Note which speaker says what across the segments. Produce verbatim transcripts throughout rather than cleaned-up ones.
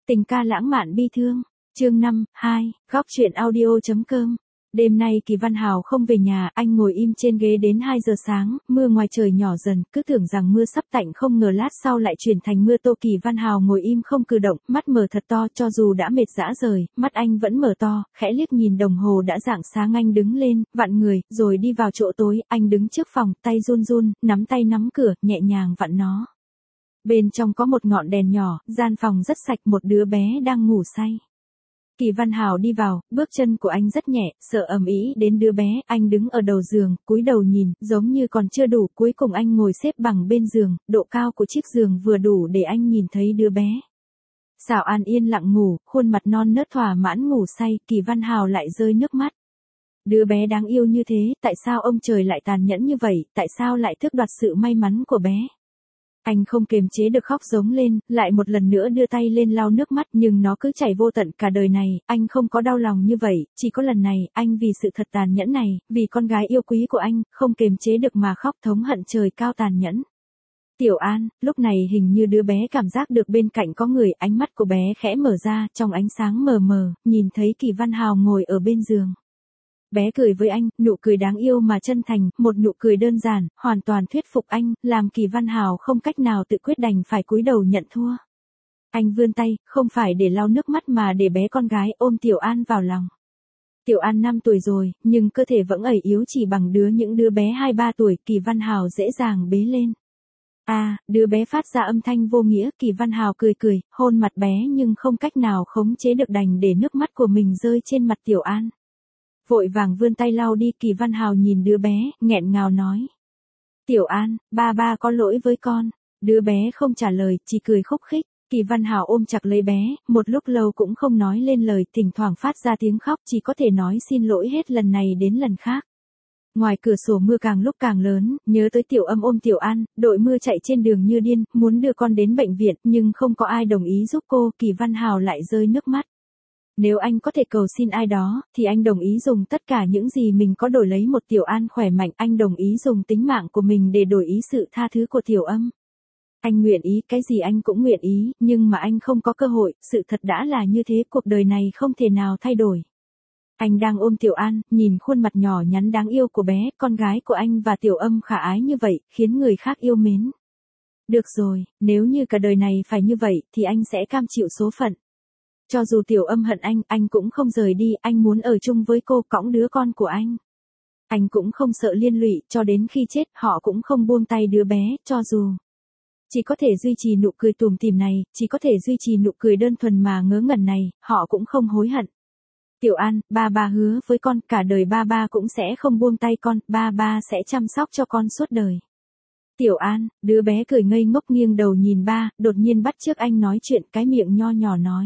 Speaker 1: Tình ca lãng mạn bi thương, chương năm, hai, góc truyện audio.com. Đêm nay Kỳ Văn Hào không về nhà, anh ngồi im trên ghế đến hai giờ sáng, mưa ngoài trời nhỏ dần, cứ tưởng rằng mưa sắp tạnh không ngờ lát sau lại chuyển thành mưa to. Kỳ Văn Hào ngồi im không cử động, mắt mở thật to, cho dù đã mệt rã rời, mắt anh vẫn mở to, khẽ liếc nhìn đồng hồ đã rạng sáng. Anh đứng lên, vặn người, rồi đi vào chỗ tối. Anh đứng trước phòng, tay run run, nắm tay nắm cửa, nhẹ nhàng vặn nó. Bên trong có một ngọn đèn nhỏ, gian phòng rất sạch, một đứa bé đang ngủ say. Kỳ Văn Hào đi vào, bước chân của anh rất nhẹ, sợ ầm ĩ đến đứa bé. Anh đứng ở đầu giường, cúi đầu nhìn, giống như còn chưa đủ. Cuối cùng anh ngồi xếp bằng bên giường, độ cao của chiếc giường vừa đủ để anh nhìn thấy đứa bé. Sảo An yên lặng ngủ, khuôn mặt non nớt thỏa mãn ngủ say. Kỳ Văn Hào lại rơi nước mắt. Đứa bé đáng yêu như thế, tại sao ông trời lại tàn nhẫn như vậy, tại sao lại tước đoạt sự may mắn của bé? Anh không kiềm chế được khóc giống lên, lại một lần nữa đưa tay lên lau nước mắt, nhưng nó cứ chảy vô tận. Cả đời này, anh không có đau lòng như vậy, chỉ có lần này, anh vì sự thật tàn nhẫn này, vì con gái yêu quý của anh, không kiềm chế được mà khóc thống hận trời cao tàn nhẫn. Tiểu An, lúc này hình như đứa bé cảm giác được bên cạnh có người, ánh mắt của bé khẽ mở ra, trong ánh sáng mờ mờ, nhìn thấy Kỳ Văn Hào ngồi ở bên giường. Bé cười với anh, nụ cười đáng yêu mà chân thành, một nụ cười đơn giản, hoàn toàn thuyết phục anh, làm Kỳ Văn Hào không cách nào tự quyết, đành phải cúi đầu nhận thua. Anh vươn tay, không phải để lau nước mắt mà để bé con gái ôm Tiểu An vào lòng. Tiểu An năm tuổi rồi, nhưng cơ thể vẫn ẩy yếu chỉ bằng đứa những đứa bé hai ba tuổi. Kỳ Văn Hào dễ dàng bế lên. À, đứa bé phát ra âm thanh vô nghĩa. Kỳ Văn Hào cười cười, hôn mặt bé nhưng không cách nào khống chế được, đành để nước mắt của mình rơi trên mặt Tiểu An. Vội vàng vươn tay lau đi. Kỳ Văn Hào nhìn đứa bé, nghẹn ngào nói. Tiểu An, ba ba có lỗi với con. Đứa bé không trả lời, chỉ cười khúc khích. Kỳ Văn Hào ôm chặt lấy bé, một lúc lâu cũng không nói lên lời, thỉnh thoảng phát ra tiếng khóc, chỉ có thể nói xin lỗi hết lần này đến lần khác. Ngoài cửa sổ mưa càng lúc càng lớn, nhớ tới Tiểu Âm ôm Tiểu An, đội mưa chạy trên đường như điên, muốn đưa con đến bệnh viện, nhưng không có ai đồng ý giúp cô. Kỳ Văn Hào lại rơi nước mắt. Nếu anh có thể cầu xin ai đó, thì anh đồng ý dùng tất cả những gì mình có đổi lấy một Tiểu An khỏe mạnh. Anh đồng ý dùng tính mạng của mình để đổi ý sự tha thứ của Tiểu Âm. Anh nguyện ý, cái gì anh cũng nguyện ý, nhưng mà anh không có cơ hội, sự thật đã là như thế, cuộc đời này không thể nào thay đổi. Anh đang ôm Tiểu An, nhìn khuôn mặt nhỏ nhắn đáng yêu của bé, con gái của anh và Tiểu Âm khả ái như vậy, khiến người khác yêu mến. Được rồi, nếu như cả đời này phải như vậy, thì anh sẽ cam chịu số phận. Cho dù Tiểu Âm hận anh, anh cũng không rời đi, anh muốn ở chung với cô, cõng đứa con của anh. Anh cũng không sợ liên lụy, cho đến khi chết, họ cũng không buông tay đứa bé, cho dù chỉ có thể duy trì nụ cười tủm tỉm này, chỉ có thể duy trì nụ cười đơn thuần mà ngớ ngẩn này, họ cũng không hối hận. Tiểu An, ba ba hứa với con, cả đời ba ba cũng sẽ không buông tay con, ba ba sẽ chăm sóc cho con suốt đời. Tiểu An, đứa bé cười ngây ngốc nghiêng đầu nhìn ba, đột nhiên bắt chước anh nói chuyện, cái miệng nho nhỏ nói.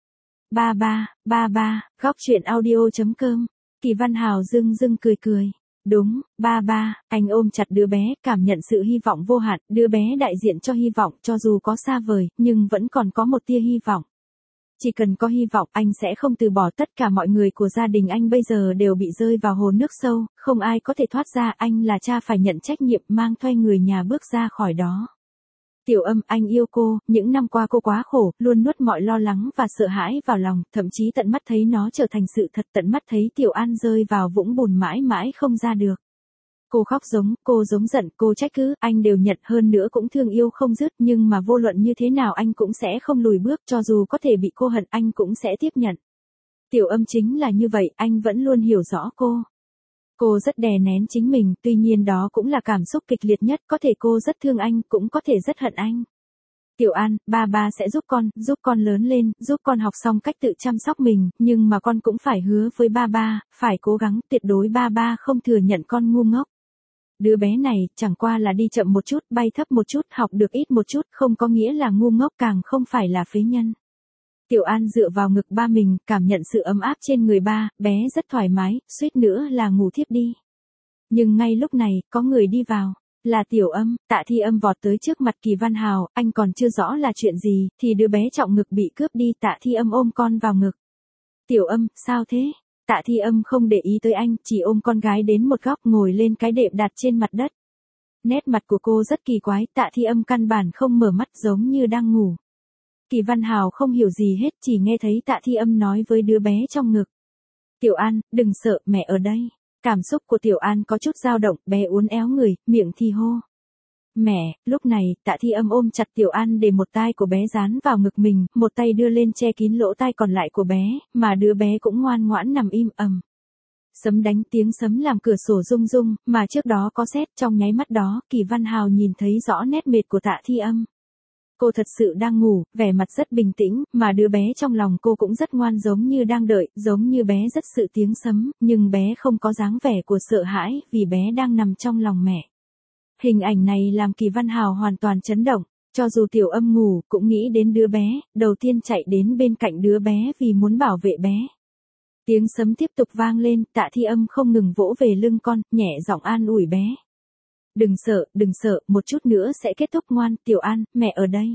Speaker 1: Ba ba, ba ba, góc truyện audio.com. Kỳ Văn Hào dưng dưng cười cười. Đúng, ba ba, anh ôm chặt đứa bé, cảm nhận sự hy vọng vô hạn, đứa bé đại diện cho hy vọng, cho dù có xa vời, nhưng vẫn còn có một tia hy vọng. Chỉ cần có hy vọng, anh sẽ không từ bỏ. Tất cả mọi người của gia đình anh bây giờ đều bị rơi vào hồ nước sâu, không ai có thể thoát ra, anh là cha phải nhận trách nhiệm, mang thuê người nhà bước ra khỏi đó. Tiểu Âm, anh yêu cô, những năm qua cô quá khổ, luôn nuốt mọi lo lắng và sợ hãi vào lòng, thậm chí tận mắt thấy nó trở thành sự thật, tận mắt thấy Tiểu An rơi vào vũng bùn mãi mãi không ra được. Cô khóc giống, cô giống giận, cô trách cứ, anh đều nhận, hơn nữa cũng thương yêu không dứt, nhưng mà vô luận như thế nào anh cũng sẽ không lùi bước, cho dù có thể bị cô hận, anh cũng sẽ tiếp nhận. Tiểu Âm chính là như vậy, anh vẫn luôn hiểu rõ cô. Cô rất đè nén chính mình, tuy nhiên đó cũng là cảm xúc kịch liệt nhất, có thể cô rất thương anh, cũng có thể rất hận anh. Tiểu An, ba ba sẽ giúp con, giúp con lớn lên, giúp con học xong cách tự chăm sóc mình, nhưng mà con cũng phải hứa với ba ba, phải cố gắng, tuyệt đối ba ba không thừa nhận con ngu ngốc. Đứa bé này, chẳng qua là đi chậm một chút, bay thấp một chút, học được ít một chút, không có nghĩa là ngu ngốc, càng không phải là phế nhân. Tiểu An dựa vào ngực ba mình, cảm nhận sự ấm áp trên người ba, bé rất thoải mái, suýt nữa là ngủ thiếp đi. Nhưng ngay lúc này, có người đi vào, là Tiểu Âm. Tạ Thi Âm vọt tới trước mặt Kỳ Văn Hào, anh còn chưa rõ là chuyện gì, thì đứa bé trọng ngực bị cướp đi. Tạ Thi Âm ôm con vào ngực. Tiểu Âm, sao thế? Tạ Thi Âm không để ý tới anh, chỉ ôm con gái đến một góc, ngồi lên cái đệm đặt trên mặt đất. Nét mặt của cô rất kỳ quái, Tạ Thi Âm căn bản không mở mắt, giống như đang ngủ. Kỳ Văn Hào không hiểu gì hết, chỉ nghe thấy Tạ Thi Âm nói với đứa bé trong ngực. Tiểu An, đừng sợ, mẹ ở đây. Cảm xúc của Tiểu An có chút dao động, bé uốn éo người, miệng thì hô. Mẹ, lúc này, Tạ Thi Âm ôm chặt Tiểu An để một tai của bé dán vào ngực mình, một tay đưa lên che kín lỗ tai còn lại của bé, mà đứa bé cũng ngoan ngoãn nằm im ầm. Sấm đánh, tiếng sấm làm cửa sổ rung rung, mà trước đó có sét, trong nháy mắt đó, Kỳ Văn Hào nhìn thấy rõ nét mệt của Tạ Thi Âm. Cô thật sự đang ngủ, vẻ mặt rất bình tĩnh, mà đứa bé trong lòng cô cũng rất ngoan giống như đang đợi, giống như bé rất sợ tiếng sấm, nhưng bé không có dáng vẻ của sợ hãi, vì bé đang nằm trong lòng mẹ. Hình ảnh này làm Kỳ Văn Hào hoàn toàn chấn động, cho dù Tiểu Âm ngủ, cũng nghĩ đến đứa bé, đầu tiên chạy đến bên cạnh đứa bé vì muốn bảo vệ bé. Tiếng sấm tiếp tục vang lên, Tạ Thi Âm không ngừng vỗ về lưng con, nhẹ giọng an ủi bé. Đừng sợ, đừng sợ, một chút nữa sẽ kết thúc ngoan, Tiểu An, mẹ ở đây.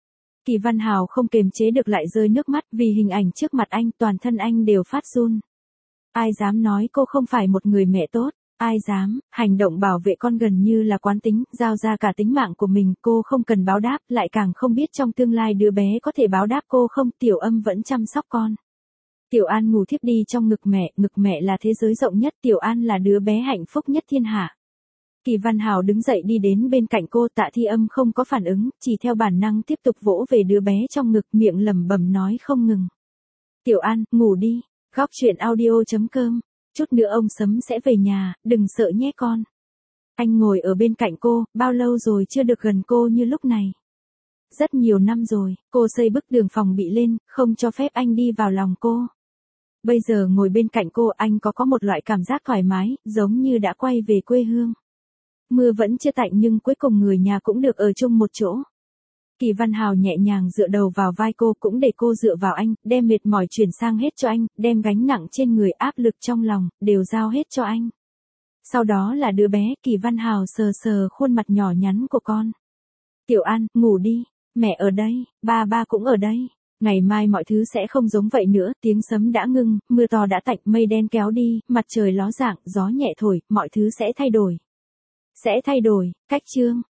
Speaker 1: Kỳ Văn Hào không kềm chế được lại rơi nước mắt vì hình ảnh trước mặt anh, toàn thân anh đều phát run. Ai dám nói cô không phải một người mẹ tốt, ai dám, hành động bảo vệ con gần như là quán tính, giao ra cả tính mạng của mình, cô không cần báo đáp, lại càng không biết trong tương lai đứa bé có thể báo đáp cô không, Tiểu Âm vẫn chăm sóc con. Tiểu An ngủ thiếp đi trong ngực mẹ, ngực mẹ là thế giới rộng nhất, Tiểu An là đứa bé hạnh phúc nhất thiên hạ. Kỳ Văn Hào đứng dậy đi đến bên cạnh cô, Tạ Thi Âm không có phản ứng, chỉ theo bản năng tiếp tục vỗ về đứa bé trong ngực, miệng lẩm bẩm nói không ngừng. Tiểu An, ngủ đi, góc truyện audio chấm com, chút nữa ông Sấm sẽ về nhà, đừng sợ nhé con. Anh ngồi ở bên cạnh cô, bao lâu rồi chưa được gần cô như lúc này. Rất nhiều năm rồi, cô xây bức tường phòng bị lên, không cho phép anh đi vào lòng cô. Bây giờ ngồi bên cạnh cô, anh có có một loại cảm giác thoải mái, giống như đã quay về quê hương. Mưa vẫn chưa tạnh nhưng cuối cùng người nhà cũng được ở chung một chỗ. Kỳ Văn Hào nhẹ nhàng dựa đầu vào vai cô, cũng để cô dựa vào anh, đem mệt mỏi chuyển sang hết cho anh, đem gánh nặng trên người, áp lực trong lòng, đều giao hết cho anh. Sau đó là đứa bé, Kỳ Văn Hào sờ sờ khuôn mặt nhỏ nhắn của con. Tiểu An, ngủ đi, mẹ ở đây, ba ba cũng ở đây. Ngày mai mọi thứ sẽ không giống vậy nữa, tiếng sấm đã ngưng, mưa to đã tạnh, mây đen kéo đi, mặt trời ló dạng, gió nhẹ thổi, mọi thứ sẽ thay đổi. Sẽ thay đổi, cách chương.